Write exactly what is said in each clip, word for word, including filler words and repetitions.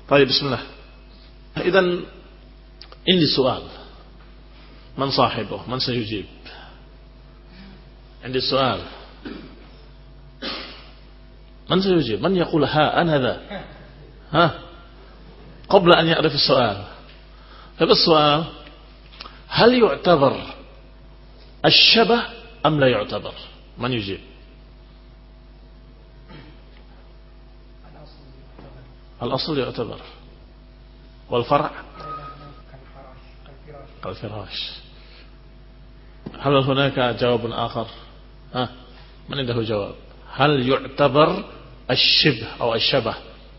طيب بسم الله. إذن عندي سؤال. من صاحبه؟ من سيجيب؟ عندي سؤال. من سيجيب؟ من يقول ها أنا ذا؟ ها؟ قبل أن يعرف السؤال. هذا السؤال: هل يعتبر الشبه أم لا يعتبر؟ من يجيب؟ الأصل يعتبر، والفرع كالفراش. هل هناك جواب آخر؟ ها؟ من عنده جواب؟ هل يعتبر الشبه أو الشبه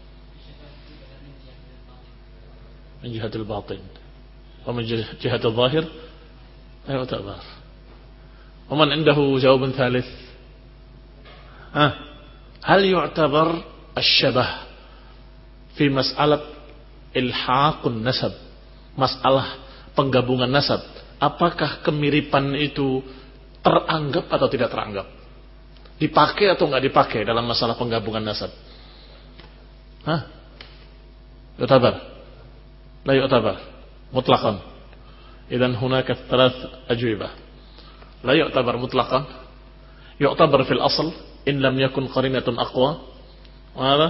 من جهة الباطن ومن جهة الظاهر لا يعتبر؟ ومن عنده جواب ثالث؟ ها؟ هل يعتبر الشبه في مسألة ilhaq nasab, masalah penggabungan nasab, apakah kemiripan itu teranggap atau tidak teranggap? Dipakai atau enggak dipakai dalam masalah penggabungan nasab? Hah? Yu'tabar? La yu'tabar? Mutlaqan. Idzan hunaka thalath ajwibah. La yu'tabar mutlaqan. Yu'tabar fil asl in lam yakun qarinatun aqwa. Wa hadha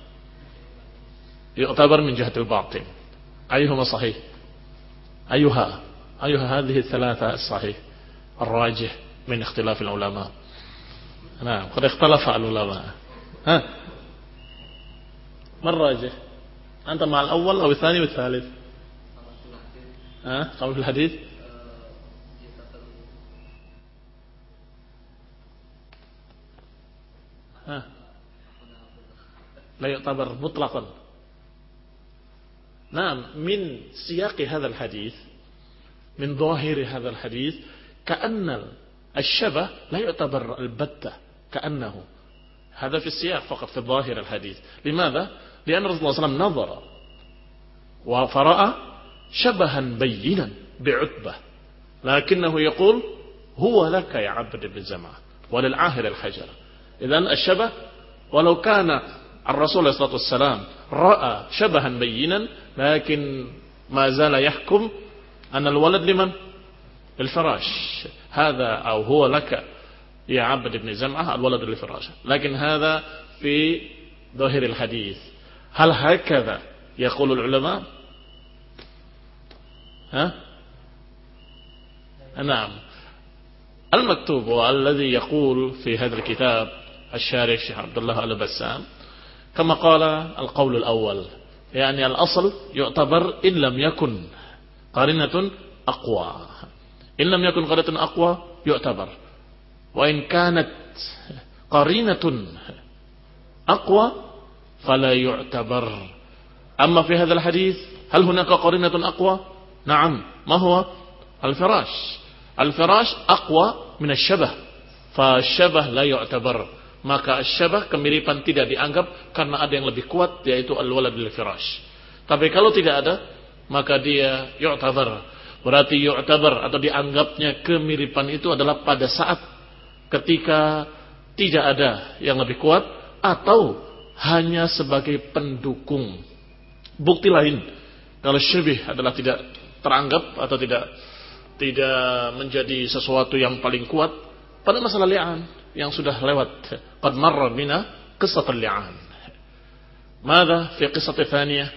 يعتبر من جهة الباطن. أيهما صحيح؟ أيها أيها هذه الثلاثة الصحيح الراجح من اختلاف العلماء؟ نعم قد اختلف العلماء. ها ما الراجح؟ أنت مع الأول أو الثاني والثالث؟ ها قول في الحديث؟ ها لا يعتبر مطلقا. نعم من سياق هذا الحديث، من ظاهر هذا الحديث كأن الشبه لا يعتبر البتة، كأنه هذا في السياق فقط في ظاهر الحديث. لماذا؟ لأن رسول الله صلى الله عليه وسلم نظر فرأى شبها بينا بعتبة، لكنه يقول هو لك يا عبد بن زمعة وللعاهر الحجر. إذن الشبه ولو كان الرسول عليه الصلاة والسلام رأى شبها بينا، لكن ما زال يحكم أن الولد لمن؟ الفراش. هذا أو هو لك يا عبد بن زمعة الولد للفراش، لكن هذا في ظاهر الحديث. هل هكذا يقول العلماء؟ ها؟ نعم. المكتوب والذي يقول في هذا الكتاب الشارح الشيخ عبد الله البسام كما قال القول الأول، يعني الأصل يعتبر إن لم يكن قرينة أقوى، إن لم يكن قرينة أقوى يعتبر، وإن كانت قرينة أقوى فلا يعتبر. أما في هذا الحديث هل هناك قرينة أقوى؟ نعم. ما هو؟ الفراش. الفراش أقوى من الشبه، فالشبه لا يعتبر. Maka syabah kemiripan tidak dianggap karena ada yang lebih kuat, yaitu al-walad lil firash. Tapi kalau tidak ada, maka dia yu'tabar. Berarti yu'tabar atau dianggapnya kemiripan itu adalah pada saat ketika tidak ada yang lebih kuat atau hanya sebagai pendukung. Bukti lain kalau syabih adalah tidak teranggap atau tidak tidak menjadi sesuatu yang paling kuat pada masalah li'an yang sudah lewat. Qad marra bina qissat al-li'an. Mada fi qissat tsaniyah?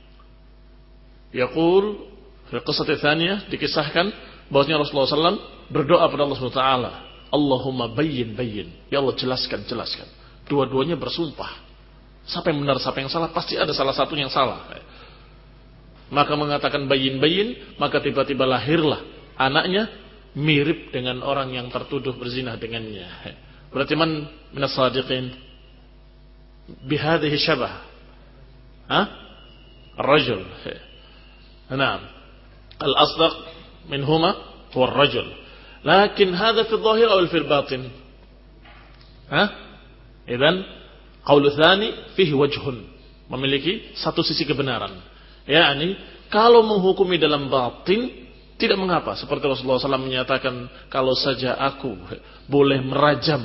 Yaqul fi qissat tsaniyah dikisahkan bahwasanya Rasulullah sallallahu alaihi wasallam berdoa pada Allah Subhanahu wa taala, Allahumma bayyin bayyin. Ya Allah jelaskan jelaskan. Dua-duanya bersumpah. Siapa yang benar siapa yang salah, pasti ada salah satu yang salah. Maka mengatakan bayyin bayyin, maka tiba-tiba lahirlah anaknya mirip dengan orang yang tertuduh berzina dengannya. Berarti man minas sadiqin bihadhihi syabah? Ha? Ar-rajul. Naam. Al-asdaq minhuma huwa ar-rajul. Lakin hadha fi adh-dhahir aw fi al-batin? Ha? Idzan qaul tsani fihi wajhun, memiliki satu sisi kebenaran. Yakni kalau menghukumi dalam batin tidak mengapa, seperti Rasulullah sallallahu alaihi wasallam menyatakan, kalau saja aku boleh merajam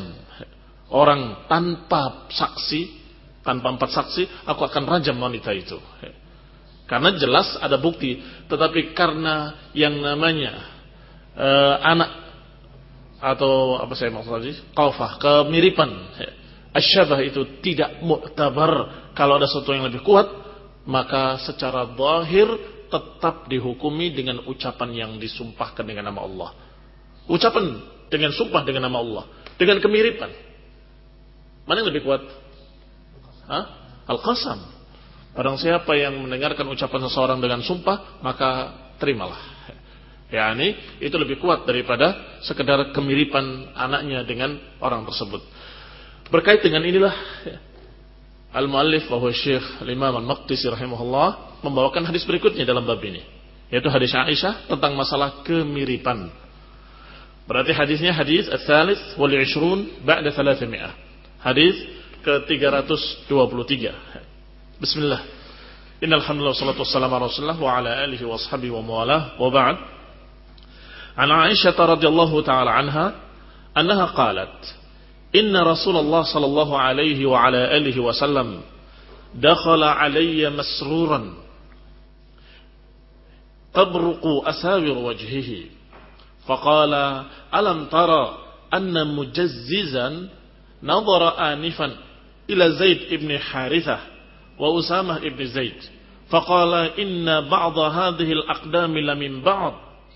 orang tanpa saksi, tanpa empat saksi, aku akan rajam wanita itu. Karena jelas ada bukti. Tetapi karena yang namanya uh, anak atau apa saya maksud tadi, qaufah, kemiripan, asyabah itu tidak mu'tabar. Kalau ada sesuatu yang lebih kuat, maka secara zahir tetap dihukumi dengan ucapan yang disumpahkan dengan nama Allah. Ucapan dengan sumpah dengan nama Allah, dengan kemiripan. Mana yang lebih kuat? Hah? Al-qasam. Barang siapa yang mendengarkan ucapan seseorang dengan sumpah, maka terimalah. Yani itu lebih kuat daripada sekedar kemiripan anaknya dengan orang tersebut. Berkait dengan inilah Al-Muallif wa huwa Syekh Al-Imam Al-Maqdisi rahimahullah membawakan hadis berikutnya dalam bab ini, yaitu hadis Aisyah tentang masalah kemiripan. Berarti hadisnya hadis Ats-Tsalits wal Ishrun ba'da thalathami'ah. Hadis ke tiga ratus dua puluh tiga. Bismillah. Innal hamdalillah wassalatu wassalamu ala Rasulillah wa ala alihi wa ashabihi wa mawalah. Wa ba'd. An Aisyah radhiyallahu ta'ala anha annaha qalat inna Rasulullah sallallahu alaihi wa ala alihi wa sallam dakhala alayya masruran tabruqu asawir wajhihi faqala alam tara anna mujazzizan nadhara anifan ila Zaid ibn Harithah wa Usamah ibn Zaid faqala inna ba'da hadhihi al-aqdam lamin ba'd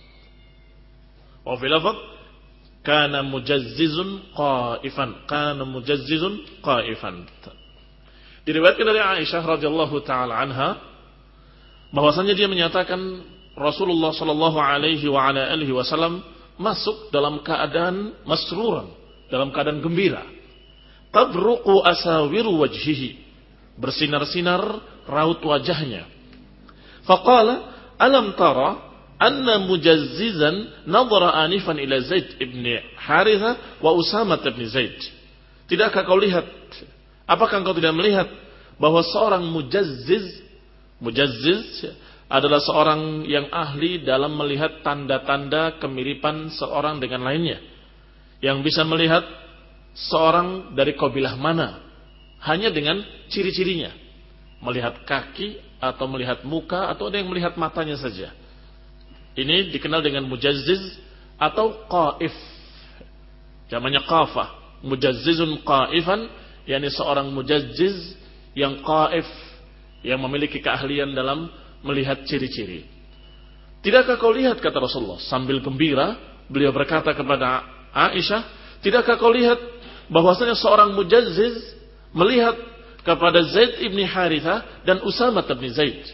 wa fi lafadh kana mujazzizun qa'ifan kana mujazzizun qa'ifan. Diriwayatkan dari Aisyah radhiyallahu taala anha bahwasanya dia menyatakan Rasulullah sallallahu alaihi wa ala alihi wasallam masuk dalam keadaan masruran, dalam keadaan gembira. Tabruqu asawiru wajhihi, bersinar-sinar raut wajahnya. Faqala alam tara anna mujazzizan nadhara anifan ila Zaid ibn Harithah wa Usamah ibn Zaid. Tidakkah kau lihat, apakah engkau tidak melihat bahwa seorang mujazziz, mujazziz adalah seorang yang ahli dalam melihat tanda-tanda kemiripan seorang dengan lainnya, yang bisa melihat seorang dari kabilah mana hanya dengan ciri-cirinya, melihat kaki atau melihat muka atau ada yang melihat matanya saja. Ini dikenal dengan mujazziz atau qaif. Namanya qafah. Mujazzizun qaifan, yakni seorang mujazziz yang qaif, yang memiliki keahlian dalam melihat ciri-ciri. Tidakkah kau lihat, kata Rasulullah sambil gembira, beliau berkata kepada Aisyah, tidakkah kau lihat bahwasanya seorang mujazziz melihat kepada Zaid ibn Harithah dan Usamah ibn Zaid.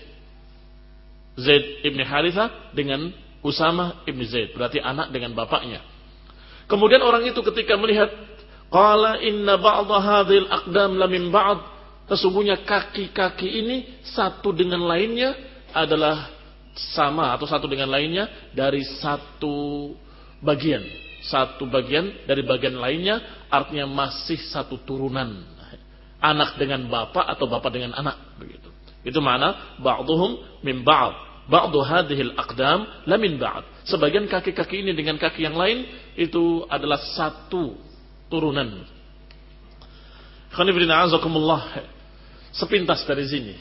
Zaid ibn Harithah dengan Usamah ibn Zaid, berarti anak dengan bapaknya. Kemudian orang itu ketika melihat, qala inna ba'dha hadhil aqdam la min ba'd, sesungguhnya kaki-kaki ini satu dengan lainnya adalah sama atau satu dengan lainnya dari satu bagian, satu bagian dari bagian lainnya, artinya masih satu turunan, anak dengan bapak atau bapak dengan anak, begitu. Itu makna ba'dhum min ba'd. Ba'du hadhil aqdam la min ba'd. Sebagian kaki-kaki ini dengan kaki yang lain itu adalah satu turunan. Khonifidina azakumullah. Sepintas dari sini,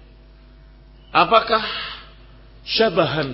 apakah syabahan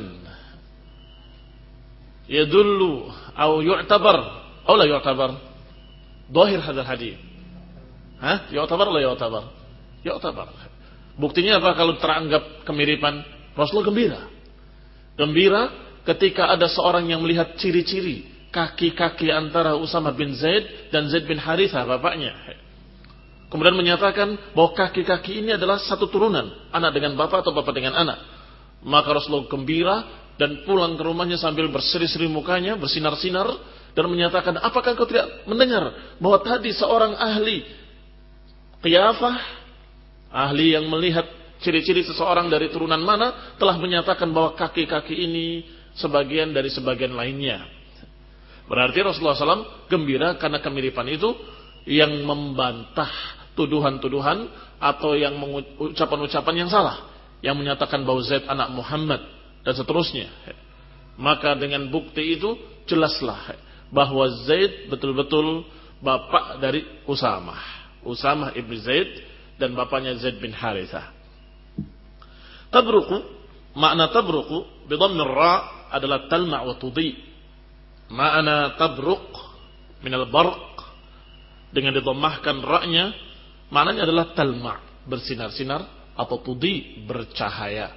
yadullu atau yu'tabar atau la yu'tabar dhahir hadzal hadis? Hah? Yu'tabar la yu'tabar? Yu'tabar. Buktinya apa kalau teranggap kemiripan? Rasulullah gembira. Gembira ketika ada seorang yang melihat ciri-ciri kaki-kaki antara Usamah bin Zaid dan Zaid bin Harithah, bapaknya. Kemudian menyatakan bahwa kaki-kaki ini adalah satu turunan, anak dengan bapak atau bapak dengan anak. Maka Rasulullah gembira dan pulang ke rumahnya sambil berseri-seri mukanya, bersinar-sinar, dan menyatakan, apakah kau tidak mendengar bahwa tadi seorang ahli qiyafah, ahli yang melihat ciri-ciri seseorang dari turunan mana, telah menyatakan bahwa kaki-kaki ini sebagian dari sebagian lainnya. Berarti Rasulullah shallallahu alaihi wasallam gembira karena kemiripan itu yang membantah tuduhan-tuduhan atau yang mengucapan-ucapan yang salah, yang menyatakan bahwa Zaid anak Muhammad dan seterusnya. Maka dengan bukti itu jelaslah bahwa Zaid betul-betul bapak dari Usamah, Usamah ibn Zaid, dan bapaknya Zaid bin Harithah. Tabruqu, makna tabruqu bidhammir ra adalah talma' wa tudhi. Makna tabruq minal barq dengan didammahkan ra-nya, maknanya adalah talma', bersinar-sinar, atau tudhi, bercahaya.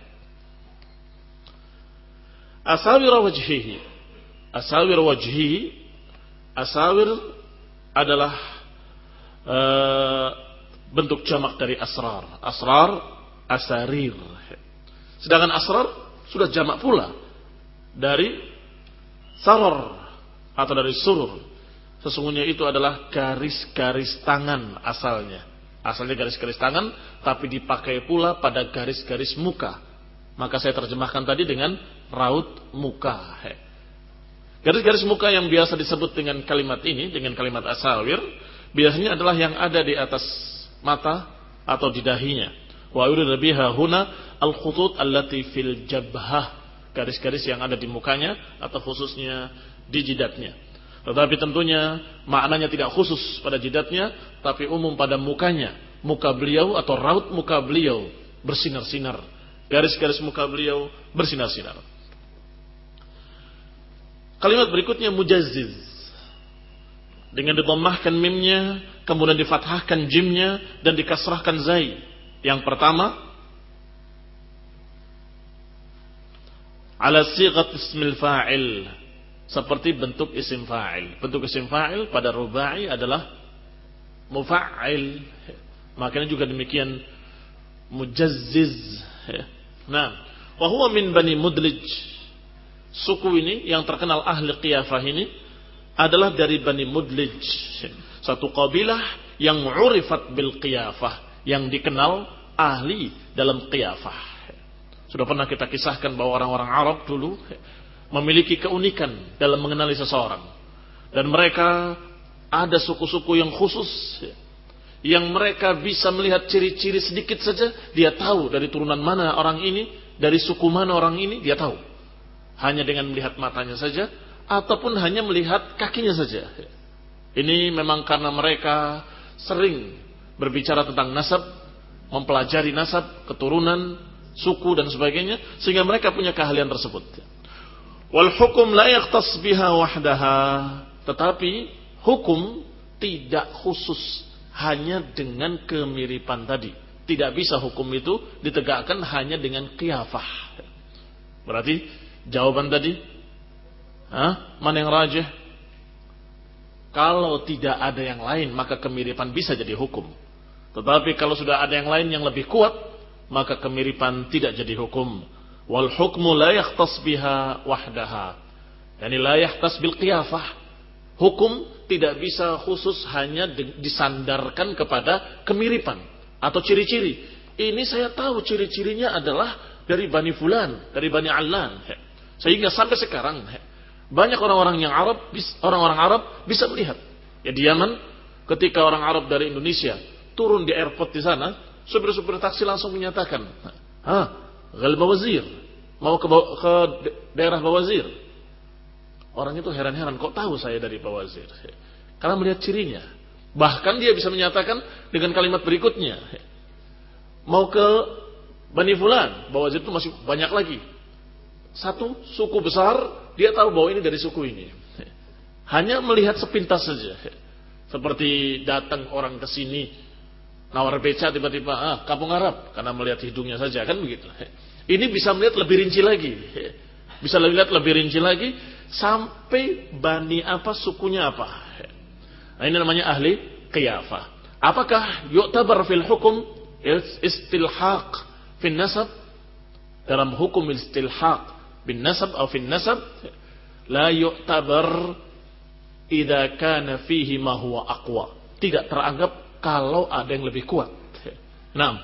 Asawir wajhihi, asawir wajhihi, asawir adalah uh, bentuk jamak dari asrar. Asrar, asarir. Sedangkan asrar sudah jamak pula dari sarar atau dari surur. Sesungguhnya itu adalah garis-garis tangan asalnya. Asalnya garis-garis tangan, tapi dipakai pula pada garis-garis muka. Maka saya terjemahkan tadi dengan raut muka. Garis-garis muka yang biasa disebut dengan kalimat ini, dengan kalimat asawir, biasanya adalah yang ada di atas mata atau di dahinya. Wa yurida biha huna al-khutut allati fil jabhah, garis-garis yang ada di mukanya atau khususnya di jidatnya. Tetapi tentunya maknanya tidak khusus pada jidatnya, tapi umum pada mukanya. Muka beliau atau raut muka beliau bersinar-sinar. Garis-garis muka beliau bersinar-sinar. Kalimat berikutnya mujazziz. Dengan didammahkan mimnya, kemudian difathahkan jimnya, dan dikasrahkan zai. Yang pertama, ala sighat ismil fa'il, seperti bentuk isim fa'il. Bentuk isim fa'il pada rubai adalah mufa'il. Makanya juga demikian mujazziz. Nah, wa huwa min Bani Mudlij. Suku ini yang terkenal ahli qiyafah ini adalah dari Bani Mudlij, satu kabilah yang urifat bil qiyafah, yang dikenal ahli dalam qiyafah. Sudah pernah kita kisahkan bahwa orang-orang Arab dulu memiliki keunikan dalam mengenali seseorang. Dan mereka ada suku-suku yang khusus, yang mereka bisa melihat ciri-ciri sedikit saja, dia tahu dari turunan mana orang ini, dari suku mana orang ini, dia tahu. Hanya dengan melihat matanya saja, ataupun hanya melihat kakinya saja. Ini memang karena mereka sering berbicara tentang nasab, mempelajari nasab, keturunan, suku dan sebagainya, sehingga mereka punya keahlian tersebut. Wal hukum la yakhtas biha wahdaha, tetapi hukum tidak khusus hanya dengan kemiripan tadi. Tidak bisa hukum itu ditegakkan hanya dengan qiyafah. Berarti jawaban tadi, hah? Mana yang rajih? Kalau tidak ada yang lain, maka kemiripan bisa jadi hukum. Tetapi kalau sudah ada yang lain yang lebih kuat, maka kemiripan tidak jadi hukum. Wal hukmu la yakhtas biha wahdaha. Yani la yakhtas bil qiyafah. Hukum tidak bisa khusus hanya disandarkan kepada kemiripan atau ciri-ciri. Ini saya tahu ciri-cirinya adalah dari Bani Fulan, dari Bani Allan. Sehingga sampai sekarang banyak orang-orang yang Arab, orang-orang Arab bisa melihat. Ya di Yaman, ketika orang Arab dari Indonesia turun di airport di sana, supir-supir taksi langsung menyatakan, "Ah, Ghal Bawazir, mau ke, ke daerah Bawazir." Orang itu heran-heran, kok tahu saya dari Bawazir? Karena melihat cirinya. Bahkan dia bisa menyatakan dengan kalimat berikutnya, mau ke Bani Fulan, Bawazir itu masih banyak lagi. Satu suku besar, dia tahu bahwa ini dari suku ini. Hanya melihat sepintas saja. Seperti datang orang ke sini, nawar beca tiba-tiba, ah, kampung Arab, karena melihat hidungnya saja, kan begitu. Ini bisa melihat lebih rinci lagi. Bisa melihat lebih rinci lagi, sampai Bani apa, sukunya apa. Nah, ini namanya ahli qiyafah. Apakah yu'tabar fil hukum istilhaq fil nasab? Dalam hukum istilhaq bin nasab atau fin nasab, la yu'tabar idza kana fihi ma huwa aqwa. Tidak teranggap kalau ada yang lebih kuat. Naam.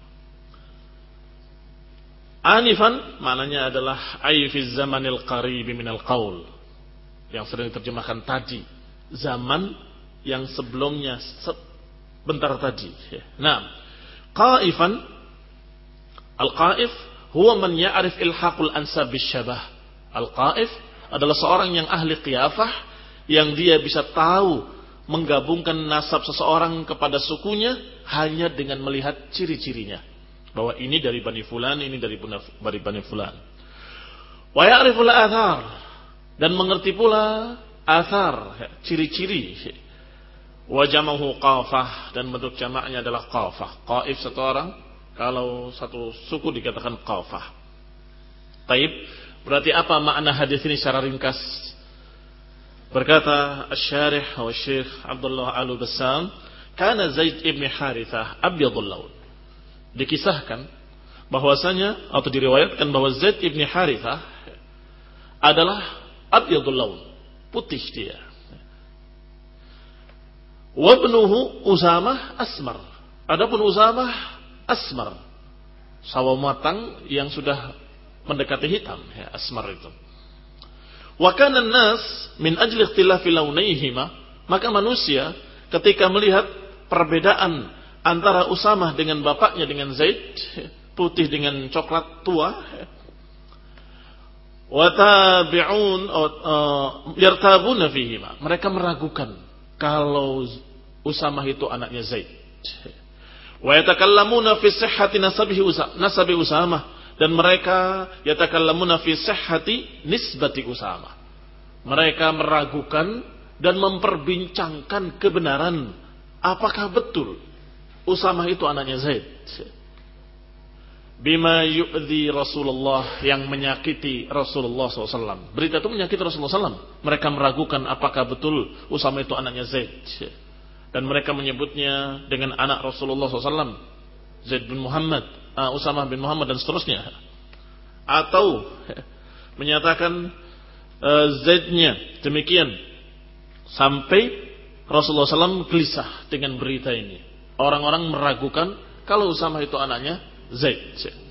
Anifan maknanya adalah ay fi zamanil qarib minal qaul. Yang sering diterjemahkan tadi, zaman yang sebelumnya sebentar tadi. Naam. Qaifan, al-qaif huwa man ya'rif ilhaqul ansab bisyabah. Al-qaif adalah seorang yang ahli qiyafah, yang dia bisa tahu menggabungkan nasab seseorang kepada sukunya hanya dengan melihat ciri-cirinya. bahwa ini dari Bani Fulan, ini dari Bani Bani Fulan. Wa ya'riful athar, dan mengerti pula athar, ciri-ciri. Wa jamahu qafah, dan bentuk jamaknya adalah qafah. Qaif satu orang, kalau satu suku dikatakan qafah. Taib, berarti apa makna hadis ini secara ringkas? Berkata Asy-Syarih wa Syekh Abdullah Al-Bassam, kana Zaid ibn Harithah abyadul laun. Dikisahkan bahwasanya atau diriwayatkan bahwa Zaid ibn Harithah adalah abyadul laun, putih dia. Wa ibnuhu Usamah asmar. Adapun Usamah asmar, sawo matang yang sudah mendekati hitam, ya, asmar itu. Wa kana an-nas min ajli ikhtilafi launayhima, maka manusia ketika melihat perbedaan antara Usamah dengan bapaknya dengan Zaid, putih dengan coklat tua, wa tabi'un yartabuna fihima, mereka meragukan kalau Usamah itu anaknya Zaid. Wa yatakallamuna fi sihhati nasabihi nasabi Usamah, dan mereka yatakallamuna fi sihhati nisbati Usamah. Mereka meragukan dan memperbincangkan kebenaran apakah betul Usamah itu anaknya Zaid. Bima yu'dhi Rasulullah, yang menyakiti Rasulullah shallallahu alaihi wasallam. Berita itu menyakiti Rasulullah shallallahu alaihi wasallam. Mereka meragukan apakah betul Usamah itu anaknya Zaid. Dan mereka menyebutnya dengan anak Rasulullah shallallahu alaihi wasallam, Zaid bin Muhammad, uh, Usamah bin Muhammad, dan seterusnya. Atau menyatakan uh, Zaidnya demikian, sampai Rasulullah shallallahu alaihi wasallam gelisah dengan berita ini. Orang-orang meragukan kalau Usamah itu anaknya Zaid.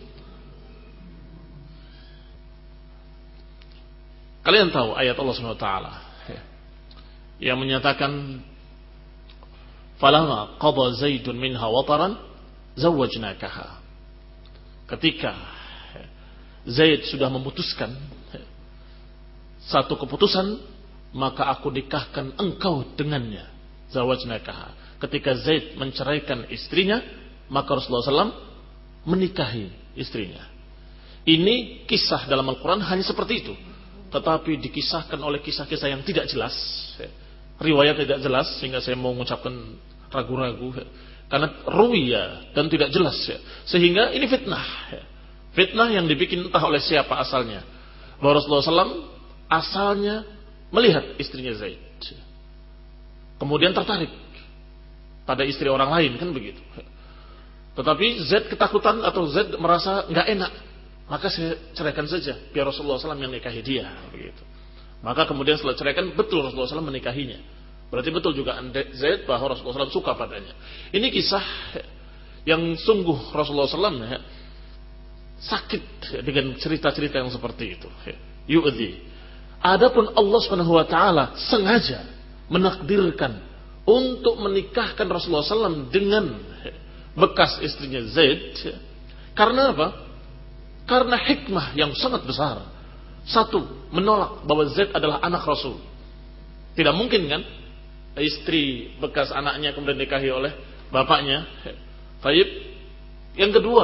Kalian tahu ayat Allah Subhanahu wa taala yang menyatakan, falamma qada Zaidun minha wataran zawwajnakaha. Ketika Zaid sudah memutuskan satu keputusan, maka aku nikahkan engkau dengannya. Zawwajnakaha. Ketika Zaid menceraikan istrinya, maka Rasulullah shallallahu alaihi wasallam menikahi istrinya. Ini kisah dalam Al-Quran hanya seperti itu, tetapi dikisahkan oleh kisah-kisah yang tidak jelas, riwayat tidak jelas, sehingga saya mau mengucapkan ragu-ragu, karena ruwiya dan tidak jelas, sehingga ini fitnah, fitnah yang dibikin entah oleh siapa asalnya, bahwa Rasulullah shallallahu alaihi wasallam asalnya melihat istrinya Zaid, kemudian tertarik pada istri orang lain, kan begitu. Tetapi Zaid ketakutan atau Zaid merasa nggak enak, maka saya ceraikan saja biar Rasulullah shallallahu alaihi wasallam yang nikahi dia, begitu. Maka kemudian setelah ceraikan, betul Rasulullah shallallahu alaihi wasallam menikahinya. Berarti betul juga Zaid bahwa Rasulullah shallallahu alaihi wasallam suka padanya. Ini kisah yang sungguh Rasulullah shallallahu alaihi wasallam sakit dengan cerita-cerita yang seperti itu. Yu'dhi. Adapun Allah Subhanahu wa taala sengaja menakdirkan untuk menikahkan Rasulullah shallallahu alaihi wasallam dengan bekas istrinya Zaid. Karena apa? Karena hikmah yang sangat besar. Satu, menolak bahwa Zaid adalah anak Rasul. Tidak mungkin kan istri bekas anaknya kemudian nikahi oleh bapaknya. Baik. Yang kedua,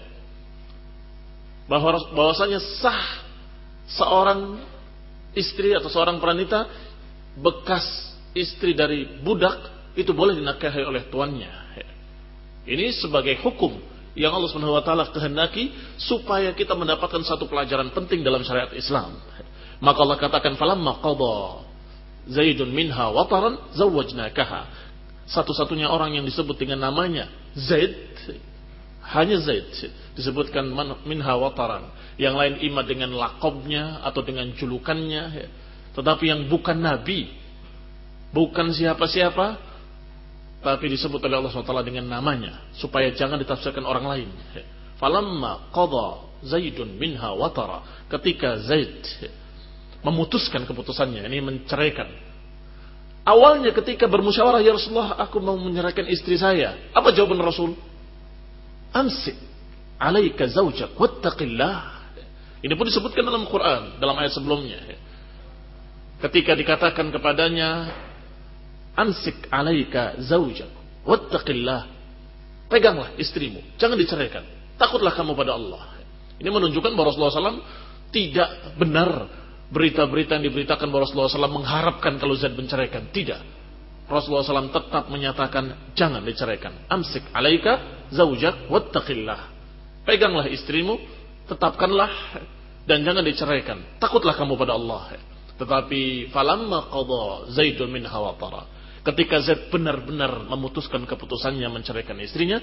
bahwa bahwasanya sah seorang istri atau seorang wanita bekas istri dari budak itu boleh dinikahi oleh tuannya. Ini sebagai hukum yang Allah Subhanahu wa taala kehendaki supaya kita mendapatkan satu pelajaran penting dalam syariat Islam. Maka Allah katakan, falamma qada Zaidun minha wataran zawwajnakaha. Satu-satunya orang yang disebut dengan namanya Zaid, hanya Zaid disebutkan minha wataran. Yang lain ima dengan laqabnya atau dengan julukannya, tetapi yang bukan nabi, bukan siapa-siapa, tapi disebut oleh Allah subhanahu wa taala dengan namanya, supaya jangan ditafsirkan orang lain. Falamma qada Zaidun minha watara, ketika Zaid memutuskan keputusannya, ini menceraikan. Awalnya ketika bermusyawarah, ya Rasulullah, aku mau menceraikan istri saya. Apa jawaban Rasul? Amsik alaika zawjak wattaqillah. Ini pun disebutkan dalam Quran, dalam ayat sebelumnya. Ketika dikatakan kepadanya, amsik alaika zaujak wattaqillah, peganglah istrimu, jangan diceraikan. takutlah kamu pada Allah. Ini menunjukkan bahwa Rasulullah shallallahu alaihi wasallam tidak benar berita-berita yang diberitakan bahwa Rasulullah shallallahu alaihi wasallam mengharapkan kalau Zaid menceraikan. Tidak. Rasulullah shallallahu alaihi wasallam tetap menyatakan jangan diceraikan. Amsik alaika zaujak wattaqillah. Peganglah istrimu, tetapkanlah dan jangan diceraikan. Takutlah kamu pada Allah. Tetapi falamma qada Zaidun minha watara. Ketika Zaid benar-benar memutuskan keputusannya menceraikan istrinya,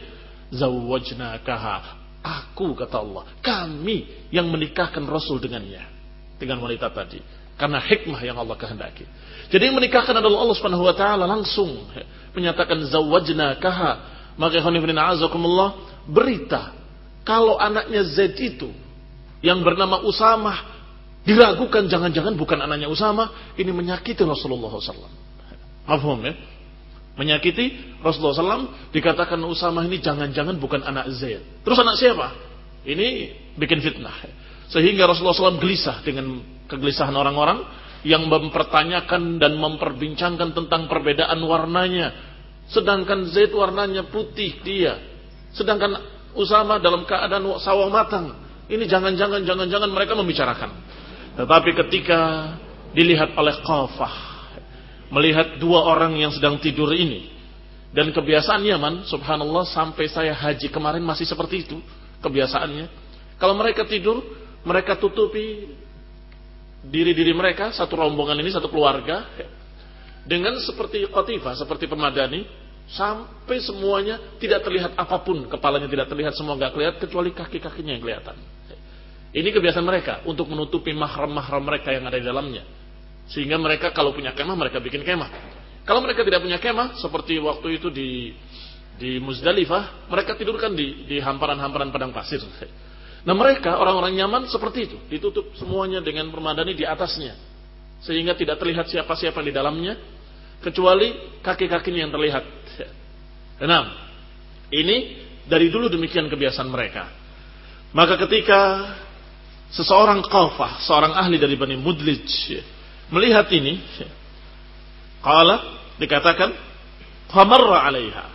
zawwajnakaha. Aku kata Allah, kami yang menikahkan Rasul dengannya, dengan wanita tadi, karena hikmah yang Allah kehendaki. Jadi yang menikahkan adalah Allah Subhanahu wa taala langsung menyatakan zawwajnakaha. Maka khonifin a'azakumullah, berita kalau anaknya Zaid itu yang bernama Usamah diragukan jangan-jangan bukan anaknya Usamah, ini menyakiti Rasulullah shallallahu alaihi wasallam. Mafhum ya? Menyakiti Rasulullah shallallahu alaihi wasallam, dikatakan Usamah ini jangan-jangan bukan anak Zaid. Terus anak siapa? Ini bikin fitnah. Sehingga Rasulullah shallallahu alaihi wasallam gelisah dengan kegelisahan orang-orang yang mempertanyakan dan memperbincangkan tentang perbedaan warnanya. Sedangkan Zaid warnanya putih dia, sedangkan Usamah dalam keadaan sawo matang. Ini jangan-jangan jangan-jangan mereka membicarakan. Tetapi ketika dilihat oleh Qafah, melihat dua orang yang sedang tidur ini, dan kebiasaan Yaman, subhanallah, sampai saya haji kemarin masih seperti itu kebiasaannya. Kalau mereka tidur, mereka tutupi diri-diri mereka, satu rombongan ini, satu keluarga, dengan seperti qatifah, seperti permadani, sampai semuanya tidak terlihat apapun, kepalanya tidak terlihat, semua nggak kelihatan kecuali kaki-kakinya yang kelihatan. Ini kebiasaan mereka untuk menutupi mahram-mahram mereka yang ada di dalamnya. Sehingga mereka kalau punya kemah, mereka bikin kemah. Kalau mereka tidak punya kemah, seperti waktu itu di di Muzdalifah, mereka tidurkan di di hamparan-hamparan padang pasir. Nah mereka, orang-orang Yaman seperti itu, ditutup semuanya dengan permadani di atasnya, sehingga tidak terlihat siapa-siapa di dalamnya, kecuali kaki-kakinya yang terlihat. Nah, ini dari dulu demikian kebiasaan mereka. Maka ketika seseorang Qafah, seorang ahli dari Bani Mudlij, melihat ini, qala, dikatakan, famarra alaiha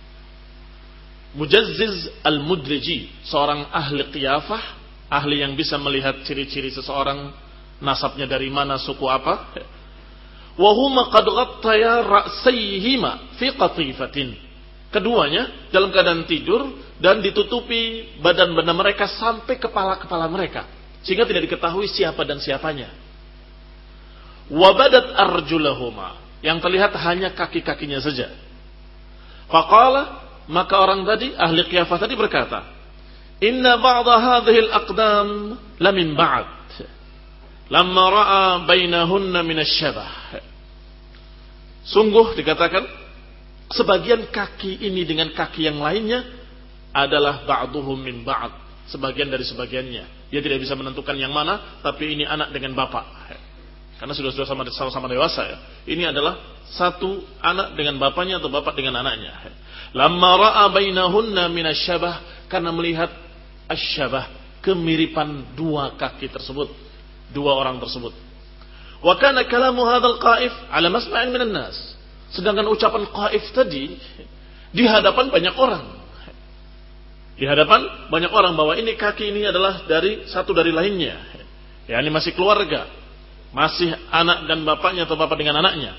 Mujazziz al-Mudliji, seorang ahli qiyafah, ahli yang bisa melihat ciri-ciri seseorang, nasabnya dari mana, suku apa. Wa huma qad ghattaya ra'sayhima fi qatifatin. Keduanya dalam keadaan tidur dan ditutupi badan-badan mereka sampai kepala-kepala mereka, sehingga tidak diketahui siapa dan siapanya. Wa badat arjulahuma, yang terlihat hanya kaki-kakinya saja. Faqala, maka orang tadi, ahli qiyafah tadi berkata, inna ba'da hadhihi al-aqdam lamin ba'd lamma ra'a bainahunna min asy-syabah. Sungguh dikatakan sebagian kaki ini dengan kaki yang lainnya adalah ba'duhum min ba'd, sebagian dari sebagiannya. Dia tidak bisa menentukan yang mana, tapi ini anak dengan bapak, karena sudah-sudah sama, sama-sama dewasa ya. Ini adalah satu anak dengan bapaknya atau bapak dengan anaknya. Lamma ra'a bainahunna min asy-syabah, karena melihat asy-syabah, kemiripan dua kaki tersebut, dua orang tersebut. Wa kana kalamu hadzal qaif ala masma'in minan nas. Sedangkan ucapan qaif tadi di hadapan banyak orang. Di hadapan banyak orang bahwa ini kaki ini adalah dari satu dari lainnya. Ya, ini masih keluarga. Masih anak dan bapaknya atau bapak dengan anaknya.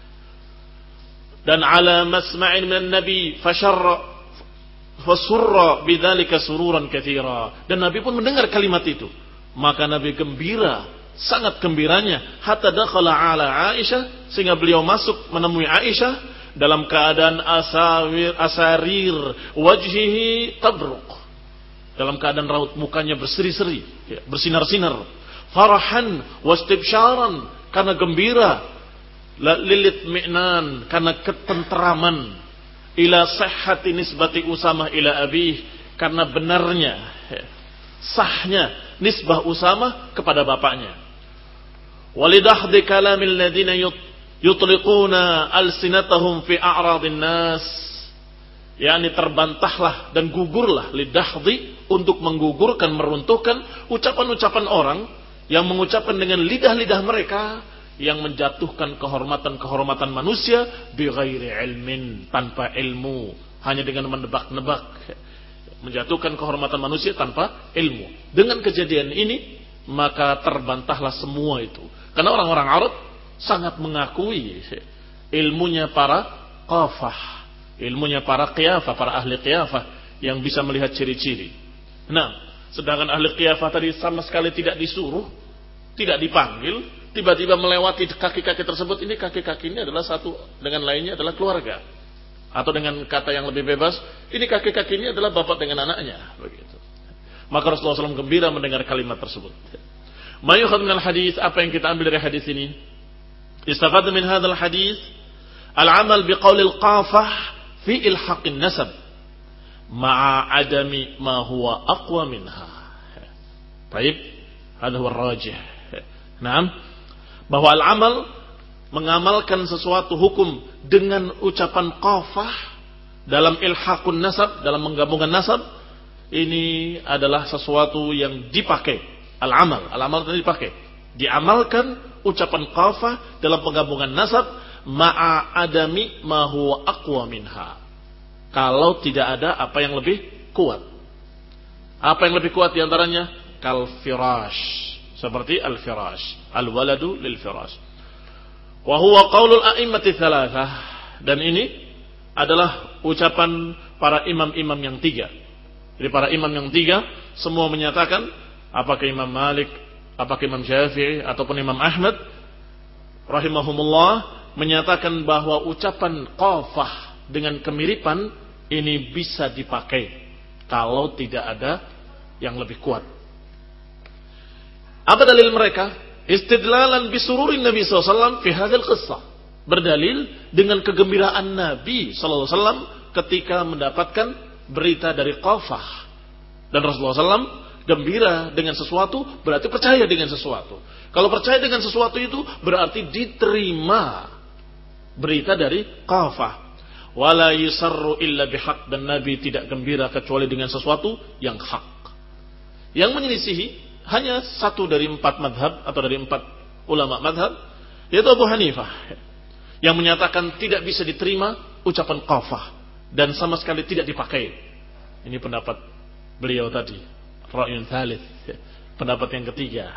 Dan ala masma'in minan nabi fasyarra fasurra bidzalika sururan katsira. Dan Nabi pun mendengar kalimat itu. Maka Nabi gembira, sangat gembiranya, hatta dakhala ala Aisyah, sehingga beliau masuk menemui Aisyah dalam keadaan asawir asarir wajhihi tabruq, dalam keadaan raut mukanya berseri-seri, ya, bersinar-sinar, farahan wastibsyaran, karena gembira, lilit mi'nan, karena ketenteraman, ila sihhati nisbati Usamah ila abih, karena benarnya, ya, sahnya nisbah Usamah kepada bapaknya. Walidahdi kalamil ladina yutliquna alsinatahum fi a'radin nas, yakni terbantahlah dan gugurlah, lidahdi, untuk menggugurkan, meruntuhkan ucapan-ucapan orang yang mengucapkan dengan lidah-lidah mereka yang menjatuhkan kehormatan-kehormatan manusia bighairi ilmin, tanpa ilmu, hanya dengan menebak-nebak. menjatuhkan kehormatan manusia tanpa ilmu. Dengan kejadian ini, maka terbantahlah semua itu. Karena orang-orang Arab sangat mengakui ilmunya para qafah, ilmunya para qiyafah, para ahli qiyafah yang bisa melihat ciri-ciri. Nah, sedangkan ahli qiyafah tadi sama sekali tidak disuruh, tidak dipanggil, tiba-tiba melewati kaki-kaki tersebut. Ini kaki-kaki ini adalah satu dengan lainnya adalah keluarga. Atau dengan kata yang lebih bebas, ini kaki-kaki ini adalah bapak dengan anaknya. Begitu. Maka Rasulullah shallallahu alaihi wasallam gembira mendengar kalimat tersebut. Ma yukhadh minal hadis, apa yang kita ambil dari hadis ini? Istafad min hadzal hadis al-amal biqaulil qafah fi ilhaqin nasab ma'a adami ma huwa aqwa minha. Baik, hadha huwa ar-rajih. Naam, bahwa al-amal mengamalkan sesuatu hukum dengan ucapan qafah dalam ilhaqun nasab, dalam menggabungkan nasab, ini adalah sesuatu yang dipakai. Al-amal, al-amal itu dipakai, diamalkan ucapan qafah dalam penggabungan nasab ma'a adami ma huwa aqwa minha. Kalau tidak ada apa yang lebih kuat. Apa yang lebih kuat diantaranya? Kal firash, seperti al-firash, al-waladu lil firash. Wa huwa qaulul a'immati thalathah, dan ini adalah ucapan para imam-imam yang tiga. Jadi para imam yang tiga semua menyatakan, apakah Imam Malik, apakah Imam Syafi'i ataupun Imam Ahmad rahimahumullah menyatakan bahwa ucapan qafah dengan kemiripan ini bisa dipakai kalau tidak ada yang lebih kuat. Apa dalil mereka? Istidlalan bisururin Nabi sallallahu alaihi wasallam fi hadzal qissah. Berdalil dengan kegembiraan Nabi sallallahu alaihi wasallam ketika mendapatkan berita dari qafah. Dan Rasulullah sallallahu alaihi wasallam gembira dengan sesuatu berarti percaya dengan sesuatu. Kalau percaya dengan sesuatu itu berarti diterima berita dari qafah. Wala yusarru illa bihaq, dan Nabi tidak gembira kecuali dengan sesuatu yang hak. Yang menyelisihi hanya satu dari empat madhab atau dari empat ulama madhab, yaitu Abu Hanifah, yang menyatakan tidak bisa diterima ucapan qafah dan sama sekali tidak dipakai. Ini pendapat beliau tadi, ra'yun thalith, pendapat yang ketiga,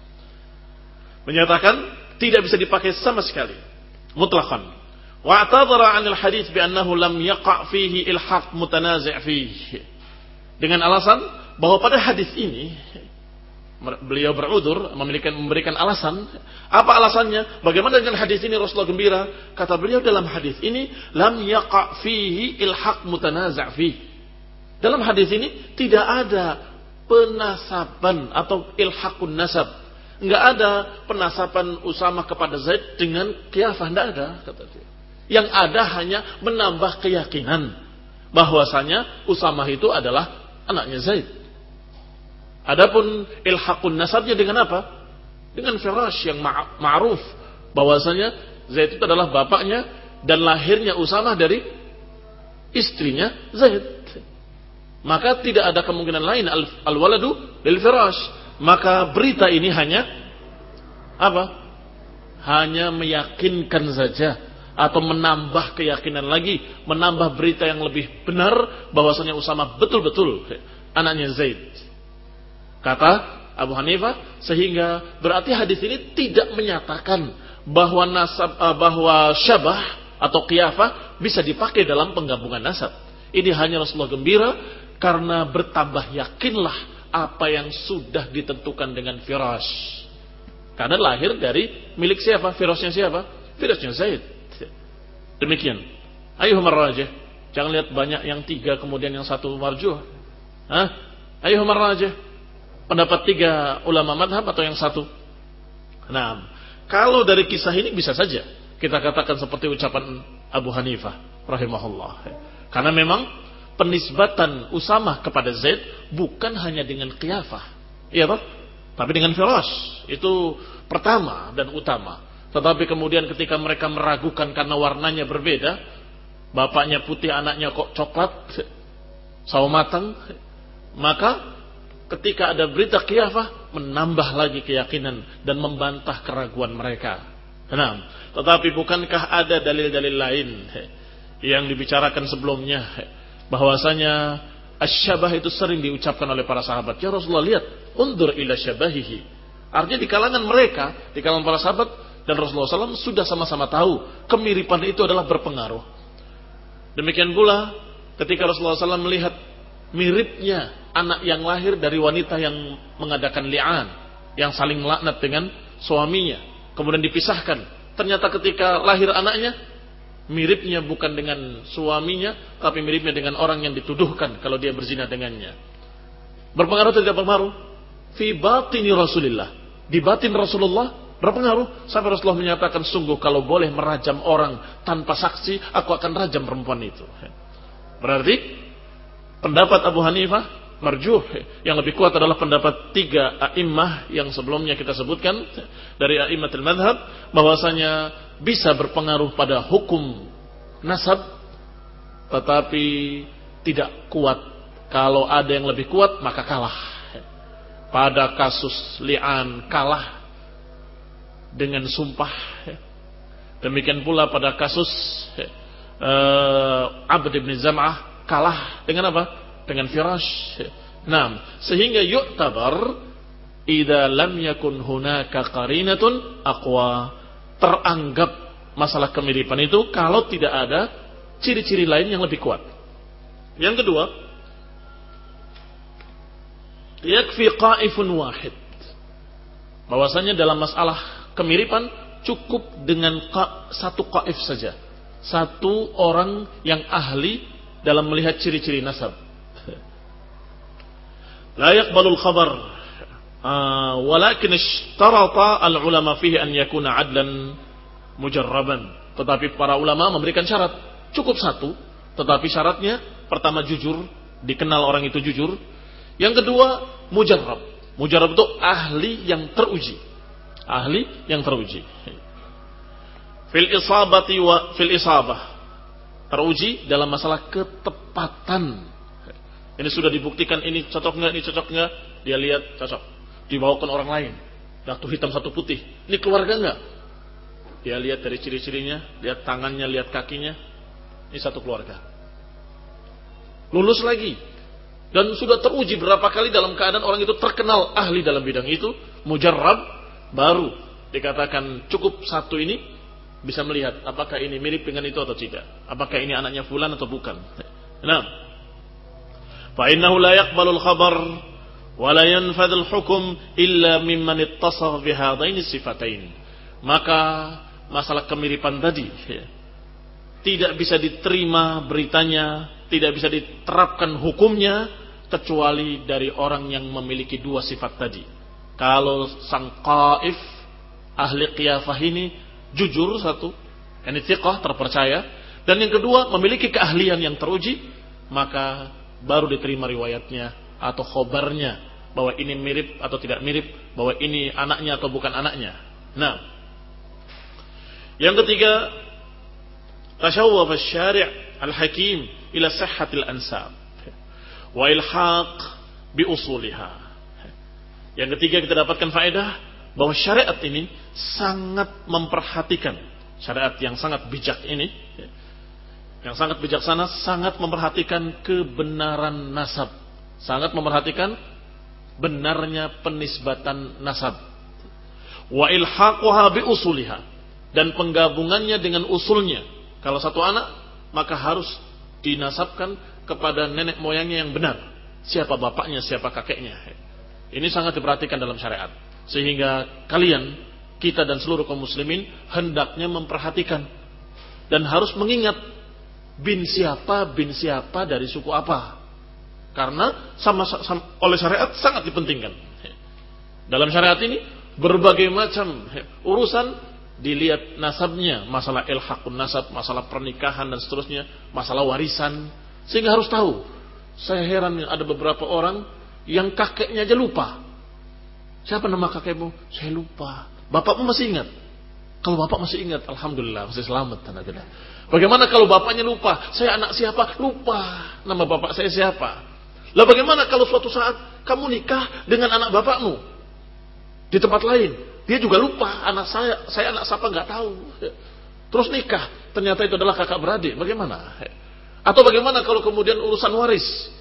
menyatakan tidak bisa dipakai sama sekali, mutlaqan. Wa'tadhara 'anil hadits bi annahu lam yaqa' fihi ilhaq mutanazi' fihi, dengan alasan bahwa pada hadis ini beliau berudzur, memberikan, memberikan alasan. Apa alasannya? Bagaimana dengan hadis ini Rasulullah gembira? Kata beliau, dalam hadis ini lam yaqa' fihi ilhaq mutanazi' fihi. Dalam hadis ini tidak ada penasaban atau ilhaqun nasab. Enggak ada penasaban Usamah kepada Zaid dengan qiyafah, enggak ada, kata dia. Yang ada hanya menambah keyakinan bahwasanya Usamah itu adalah anaknya Zaid. Adapun ilhaqun nasabnya dengan apa? Dengan firash yang ma'ruf, bahwasanya Zaid itu adalah bapaknya dan lahirnya Usamah dari istrinya Zaid. Maka tidak ada kemungkinan lain al-waladu lil firash. Maka berita ini hanya apa? Hanya meyakinkan saja atau menambah keyakinan lagi, menambah berita yang lebih benar bahwasanya Usamah betul-betul anaknya Zaid. Kata Abu Hanifah, sehingga berarti hadis ini tidak menyatakan bahwa nasab, bahwa syabah atau qiyafah bisa dipakai dalam penggabungan nasab. Ini hanya Rasulullah gembira karena bertambah yakinlah apa yang sudah ditentukan dengan firash. Karena lahir dari milik siapa? Firashnya siapa? Firashnya Zaid. Demikian. Ayyuhumar rajih. Jangan lihat banyak yang tiga kemudian yang satu marjuh. Hah? Ayyuhumar rajih. Pendapat tiga ulama madhab atau yang satu? Nah, kalau dari kisah ini bisa saja kita katakan seperti ucapan Abu Hanifah rahimahullah. Karena memang penisbatan Usamah kepada Zaid bukan hanya dengan qiyafah, iya toh? Tapi dengan firash. Itu pertama dan utama. Tetapi kemudian ketika mereka meragukan karena warnanya berbeda, bapaknya putih, anaknya kok coklat, sawo matang, maka ketika ada berita qiyafah, menambah lagi keyakinan dan membantah keraguan mereka. Nah, tetapi bukankah ada dalil-dalil lain yang dibicarakan sebelumnya, bahwasanya Asyabah itu sering diucapkan oleh para sahabat. Ya Rasulullah, lihat, undur ila syabahihi. Artinya di kalangan mereka, di kalangan para sahabat dan Rasulullah shallallahu alaihi wasallam sudah sama-sama tahu kemiripan itu adalah berpengaruh. Demikian pula ketika Rasulullah shallallahu alaihi wasallam melihat miripnya anak yang lahir dari wanita yang mengadakan li'an, yang saling melaknat dengan suaminya, kemudian dipisahkan. Ternyata ketika lahir anaknya, miripnya bukan dengan suaminya, tapi miripnya dengan orang yang dituduhkan kalau dia berzina dengannya. Berpengaruh atau tidak berpengaruh? Fi batini Rasulillah. Di batin Rasulullah berpengaruh. Sampai Rasulullah menyatakan, sungguh kalau boleh merajam orang tanpa saksi, aku akan rajam perempuan itu. Berarti pendapat Abu Hanifah marjuh. Yang lebih kuat adalah pendapat tiga a'immah yang sebelumnya kita sebutkan dari a'immatul madhab, bahwasanya bisa berpengaruh pada hukum nasab, tetapi tidak kuat. Kalau ada yang lebih kuat, maka kalah. Pada kasus li'an kalah dengan sumpah. Demikian pula pada kasus uh, Abd ibn Zam'ah kalah dengan apa? Dengan firash. Nah, sehingga yu'tabar idza lam yakun hunaka qarinatun aqwa. Teranggap masalah kemiripan itu kalau tidak ada ciri-ciri lain yang lebih kuat. Yang kedua, yakfi qa'ifun wahid. Bahwasanya dalam masalah kemiripan cukup dengan qa, satu qa'if saja. Satu orang yang ahli dalam melihat ciri-ciri nasab. La yaqbalul khabar. Uh, walakin ishtarata al-ulama fihi an yakuna adlan mujarraban. Tetapi para ulama memberikan syarat, cukup satu, tetapi syaratnya pertama jujur, dikenal orang itu jujur. Yang kedua mujarrab. Mujarrab itu ahli yang teruji. Ahli yang teruji. Fil isabati wa fil isabah. Teruji dalam masalah ketepatan. Ini sudah dibuktikan, ini cocok enggak, ini cocok enggak, dia lihat cocok. Dibawakan orang lain, satu hitam satu putih, ini keluarga enggak? Dia lihat dari ciri-cirinya, lihat tangannya, lihat kakinya, ini satu keluarga. Lulus lagi, dan sudah teruji berapa kali dalam keadaan orang itu terkenal ahli dalam bidang itu, mujarrab, baru dikatakan cukup satu ini bisa melihat apakah ini mirip dengan itu atau tidak, apakah ini anaknya fulan atau bukan. Nah, fa innahu la yaqbalul khabar wala yanfadul hukum illa mimman ittasaf bihadaini sifatain. Maka masalah kemiripan tadi ya, tidak bisa diterima beritanya, tidak bisa diterapkan hukumnya kecuali dari orang yang memiliki dua sifat tadi. Kalau sang qaif ahli qiyafah ini jujur satu, ini thiqah terpercaya, dan yang kedua memiliki keahlian yang teruji, maka baru diterima riwayatnya atau khobarnya bahwa ini mirip atau tidak mirip, bahwa ini anaknya atau bukan anaknya. Nah, yang ketiga, tashawwaf asy-syari' al-hakim ila sihhatil ansab wa ilhaq bi usuliha. Yang ketiga kita dapatkan faedah bahwa syariat ini sangat memperhatikan, syariat yang sangat bijak ini, yang sangat bijaksana, sangat memperhatikan kebenaran nasab, sangat memperhatikan benarnya penisbatan nasab, wa ilhaquha bi usuliha, dan penggabungannya dengan usulnya. Kalau satu anak, maka harus dinasabkan kepada nenek moyangnya yang benar, siapa bapaknya, siapa kakeknya. Ini sangat diperhatikan dalam syariat, sehingga kalian, kita dan seluruh kaum muslimin hendaknya memperhatikan dan harus mengingat bin siapa, bin siapa dari suku apa. Karena sama, sama oleh syariat sangat dipentingkan. Dalam syariat ini berbagai macam urusan dilihat nasabnya, masalah ilhaqun nasab, masalah pernikahan dan seterusnya, masalah warisan, sehingga harus tahu. Saya heran ada beberapa orang yang kakeknya aja lupa. Siapa nama kakekmu? Saya lupa. Bapakmu masih ingat? Kalau bapak masih ingat, alhamdulillah masih selamat. Bagaimana kalau bapaknya lupa? Saya anak siapa? Lupa. Nama bapak saya siapa? Lah bagaimana kalau suatu saat kamu nikah dengan anak bapakmu di tempat lain, dia juga lupa anak saya, saya anak siapa nggak tahu. Terus nikah, ternyata itu adalah kakak beradik. Bagaimana? Atau bagaimana kalau kemudian urusan waris,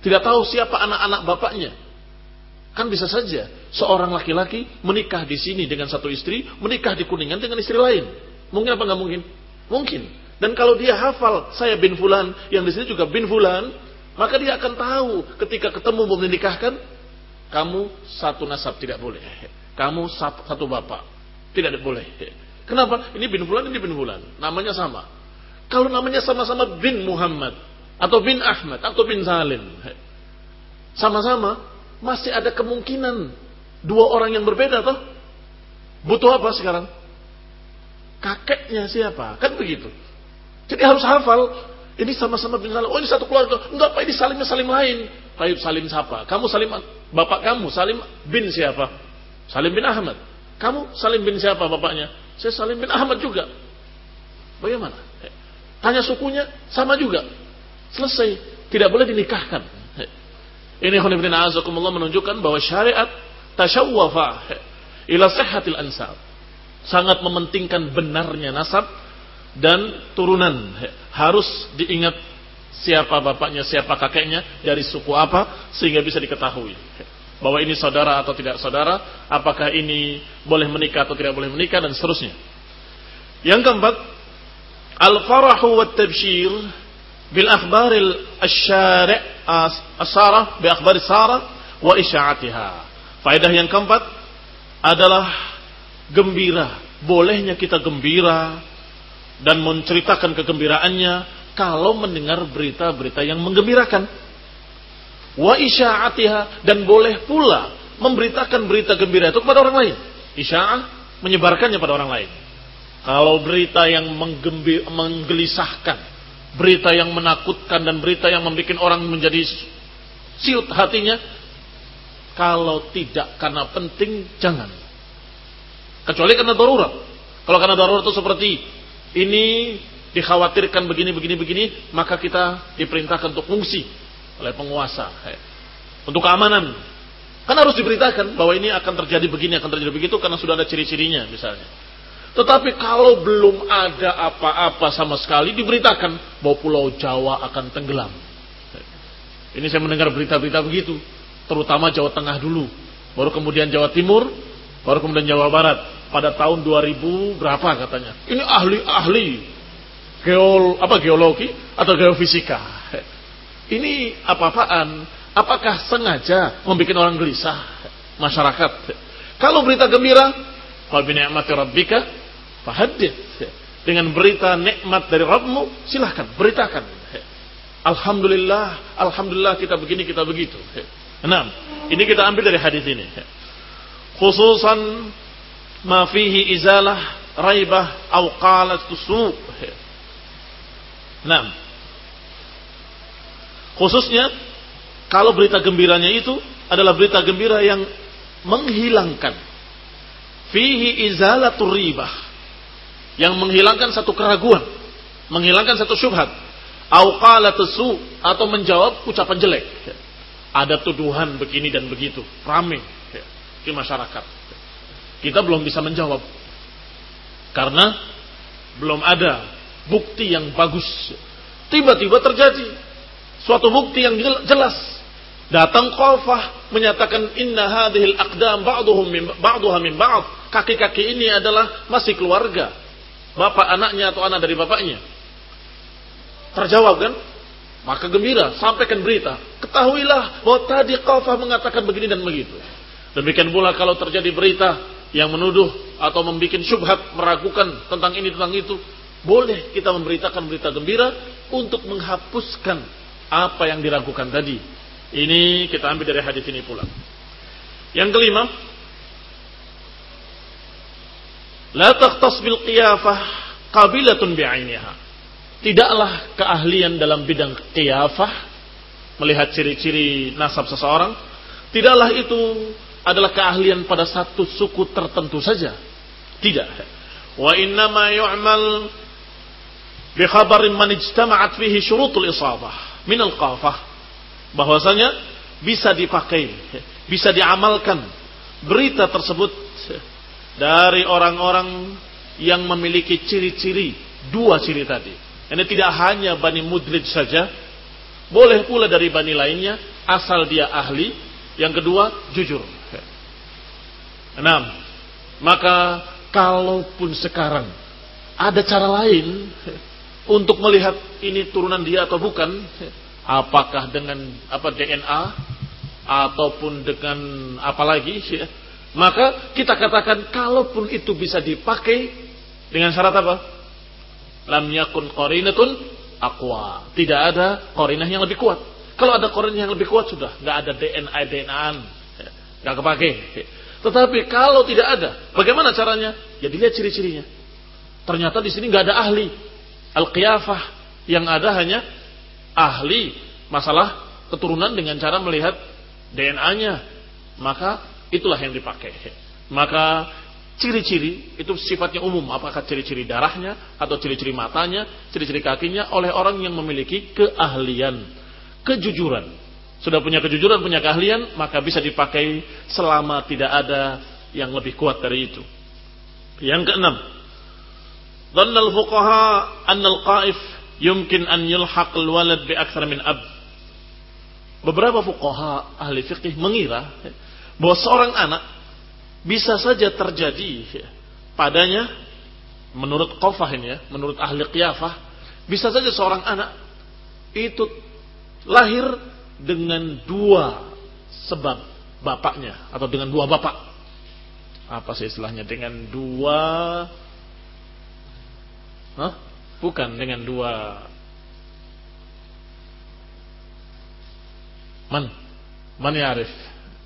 Tidak tahu siapa anak-anak bapaknya. Kan bisa saja seorang laki-laki menikah di sini dengan satu istri, menikah di Kuningan dengan istri lain. Mungkin apa nggak mungkin? Mungkin. Dan kalau dia hafal saya bin fulan, yang di sini juga bin fulan, maka dia akan tahu ketika ketemu mau menikahkan, kamu satu nasab tidak boleh. Kamu satu bapak tidak boleh. Kenapa? Ini bin fulan, ini bin fulan. Namanya sama. Kalau namanya sama-sama bin Muhammad atau bin Ahmad atau bin Salim, sama-sama masih ada kemungkinan dua orang yang berbeda toh. Butuh apa sekarang? Kakeknya siapa? Kan begitu. Jadi harus hafal. Ini sama-sama bin Salim. Oh ini satu keluarga. Enggak Pak, ini Salimnya Salim lain. Taib Salim siapa? Kamu Salim, bapak kamu Salim bin siapa? Salim bin Ahmad. Kamu Salim bin siapa bapaknya? Saya Salim bin Ahmad juga. Bagaimana? Tanya sukunya sama juga. Selesai. Tidak boleh dinikahkan. Ini khonibrin a'azakumullah menunjukkan bahwa syariat tasyawwafa ila sihhatil ansab. Sangat mementingkan benarnya nasab dan turunan. Harus diingat siapa bapaknya, siapa kakeknya, dari suku apa, sehingga bisa diketahui bahwa ini saudara atau tidak saudara, apakah ini boleh menikah atau tidak boleh menikah, dan seterusnya. Yang keempat, al-farahu wat tabshir bil akhbaril asy-syari' as-sarah bi akhbari sarah wa isya'atiha. Faedah yang keempat adalah gembira. Bolehnya kita gembira dan menceritakan kegembiraannya kalau mendengar berita-berita yang menggembirakan. Wa isya'atiha, dan boleh pula memberitakan berita gembira itu kepada orang lain. Isya'ah, menyebarkannya pada orang lain. Kalau berita yang menggembir, menggelisahkan, berita yang menakutkan, dan berita yang membuat orang menjadi siut hatinya, kalau tidak karena penting, jangan. Kecuali karena darurat. Kalau karena darurat itu seperti ini, dikhawatirkan begini, begini, begini, maka kita diperintahkan untuk fungsi oleh penguasa untuk keamanan. Kan harus diberitakan bahwa ini akan terjadi begini, akan terjadi begitu, karena sudah ada ciri-cirinya misalnya. Tetapi kalau belum ada apa-apa sama sekali, diberitakan bahwa Pulau Jawa akan tenggelam. Ini saya mendengar berita-berita begitu, terutama Jawa Tengah dulu, baru kemudian Jawa Timur, baru kemudian Jawa Barat pada tahun dua ribu berapa katanya. Ini ahli-ahli geol apa geologi atau geofisika. Ini apa-apaan? Apakah sengaja membuat orang gelisah masyarakat? Kalau berita gembira, fa bi ni'mati rabbika fahaddits. Dengan berita nikmat dari Rabbmu, silahkan beritakan. Alhamdulillah, alhamdulillah kita begini, kita begitu. Enam. Ini kita ambil dari hadis ini. Khususan ma fihi izalah raibah aw qalat tusu. Enam. Khususnya kalau berita gembiranya itu adalah berita gembira yang menghilangkan fihi izalatur ribah, yang menghilangkan satu keraguan, menghilangkan satu syubhat, au qalatusu, atau menjawab ucapan jelek. Ada tuduhan begini dan begitu, ramai di masyarakat. Kita belum bisa menjawab karena belum ada bukti yang bagus. Tiba-tiba terjadi suatu bukti yang jelas. Datang Qafah menyatakan inna hadhil aqdam ba'duhum min ba'duha min ba'd. Kaki-kaki ini adalah masih keluarga, bapak anaknya atau anak dari bapaknya. Terjawab kan? Maka gembira, sampaikan berita. Ketahuilah bahwa tadi Qafah mengatakan begini dan begitu. Demikian pula kalau terjadi berita yang menuduh atau membuat syubhat, meragukan tentang ini tentang itu, boleh kita memberitakan berita gembira untuk menghapuskan apa yang diragukan tadi. Ini kita ambil dari hadis ini pula. Yang kelima, la takhtas bil qiyafah qabilatun bi'ainiha. Tidaklah keahlian dalam bidang qiyafah, melihat ciri-ciri nasab seseorang, tidaklah itu adalah keahlian pada satu suku tertentu saja. Tidak. Wa innama yu'mal bi khabarin man ijtama'at fihi syurutul isabah minal qafah, bahwasanya bisa dipakai, bisa diamalkan berita tersebut dari orang-orang yang memiliki ciri-ciri, dua ciri tadi. Ini tidak hanya Bani Mudlij saja, boleh pula dari Bani lainnya asal dia ahli, yang kedua jujur. Enam. Maka kalaupun sekarang ada cara lain untuk melihat ini turunan dia atau bukan, apakah dengan apa D N A ataupun dengan apa lagi, maka kita katakan kalaupun itu bisa dipakai dengan syarat apa? Lam yakun qarinatun aqwa. Tidak ada qarinah yang lebih kuat. Kalau ada qarinah yang lebih kuat sudah, enggak ada D N A D N A-an, enggak kepake. Tetapi kalau tidak ada, bagaimana caranya? Ya dilihat ciri-cirinya. Ternyata di sini enggak ada ahli al-qiyafah, yang ada hanya ahli masalah keturunan dengan cara melihat D N A-nya. Maka itulah yang dipakai. Maka ciri-ciri itu sifatnya umum, apakah ciri-ciri darahnya atau ciri-ciri matanya, ciri-ciri kakinya, oleh orang yang memiliki keahlian, kejujuran. Sudah punya kejujuran, punya keahlian, maka bisa dipakai selama tidak ada yang lebih kuat dari itu. Yang keenam, dhanna al-fuqaha anna al-qa'if yumkin an yulhaq al-walad bi akthar min ab. Beberapa fuqaha ahli fikih mengira bahwa seorang anak bisa saja terjadi padanya, menurut qafah ini ya, menurut ahli qiyafah, bisa saja seorang anak itu lahir dengan dua sebab bapaknya, atau dengan dua bapak. Apa sih istilahnya? Dengan dua, Hah? Bukan dengan dua man, man ya Arif,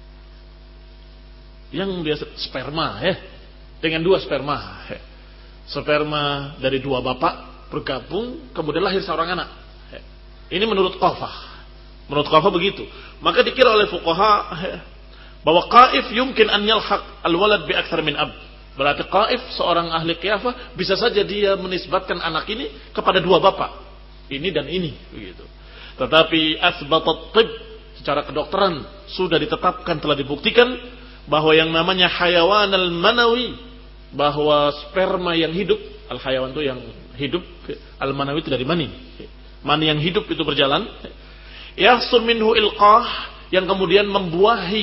yang biasa sperma ya, dengan dua sperma ya. Sperma dari dua bapak bergabung kemudian lahir seorang anak ya. Ini menurut qafah, menurut qafah begitu. Maka dikira oleh fuqaha ya, bahwa qaif yumkin an yalhaq al-walad bi akthar min ab. Berarti qaif, seorang ahli qiyafah, bisa saja dia menisbatkan anak ini kepada dua bapak, ini dan ini begitu. Tetapi asbatat tib, secara kedokteran sudah ditetapkan, telah dibuktikan bahwa yang namanya hayawan al-manawi, bahwa sperma yang hidup, al-hayawan itu yang hidup, al-manawi itu dari mani. Mani yang hidup itu berjalan, yahsul minhu ilqah, yang kemudian membuahi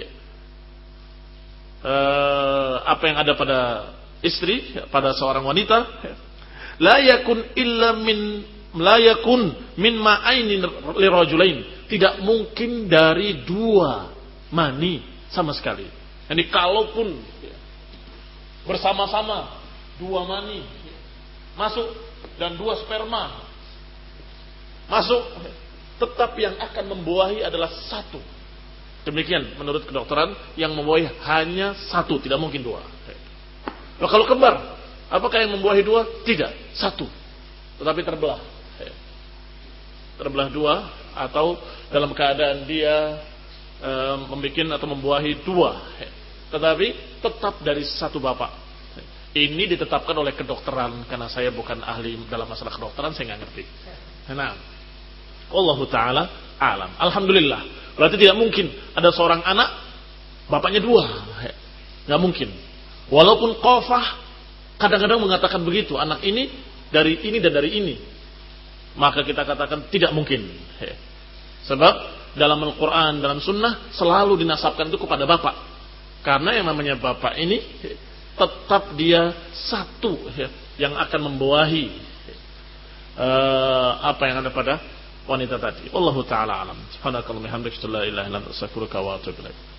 uh, apa yang ada pada istri, pada seorang wanita. La yakun illa min la yakun min ma'ainin lirajulain. Tidak mungkin dari dua mani sama sekali. Jadi kalaupun bersama-sama dua mani masuk dan dua sperma masuk, tetap yang akan membuahi adalah satu. Demikian menurut kedokteran, yang membuahi hanya satu, tidak mungkin dua. Nah, kalau kembar, apakah yang membuahi dua? Tidak, satu. Tetapi terbelah. Terbelah dua, atau dalam keadaan dia e, membuat atau membuahi dua, tetapi tetap dari satu bapak. Ini ditetapkan oleh kedokteran, karena saya bukan ahli dalam masalah kedokteran, saya nggak ngerti. Nah, Allahu Ta'ala alam. Alhamdulillah. Berarti tidak mungkin ada seorang anak bapaknya dua, nggak mungkin. Walaupun qafah kadang-kadang mengatakan begitu, anak ini dari ini dan dari ini, maka kita katakan tidak mungkin. Sebab dalam Al-Quran, dalam Sunnah selalu dinasabkan itu kepada bapak. Karena yang namanya bapak ini tetap dia satu yang akan membuahi uh, apa yang ada pada wanita tadi. Wallahu ta'ala alam. Subhanakallahumma wa bihamdika, la ilaha illa anta, astaghfiruka wa atubu ilaik.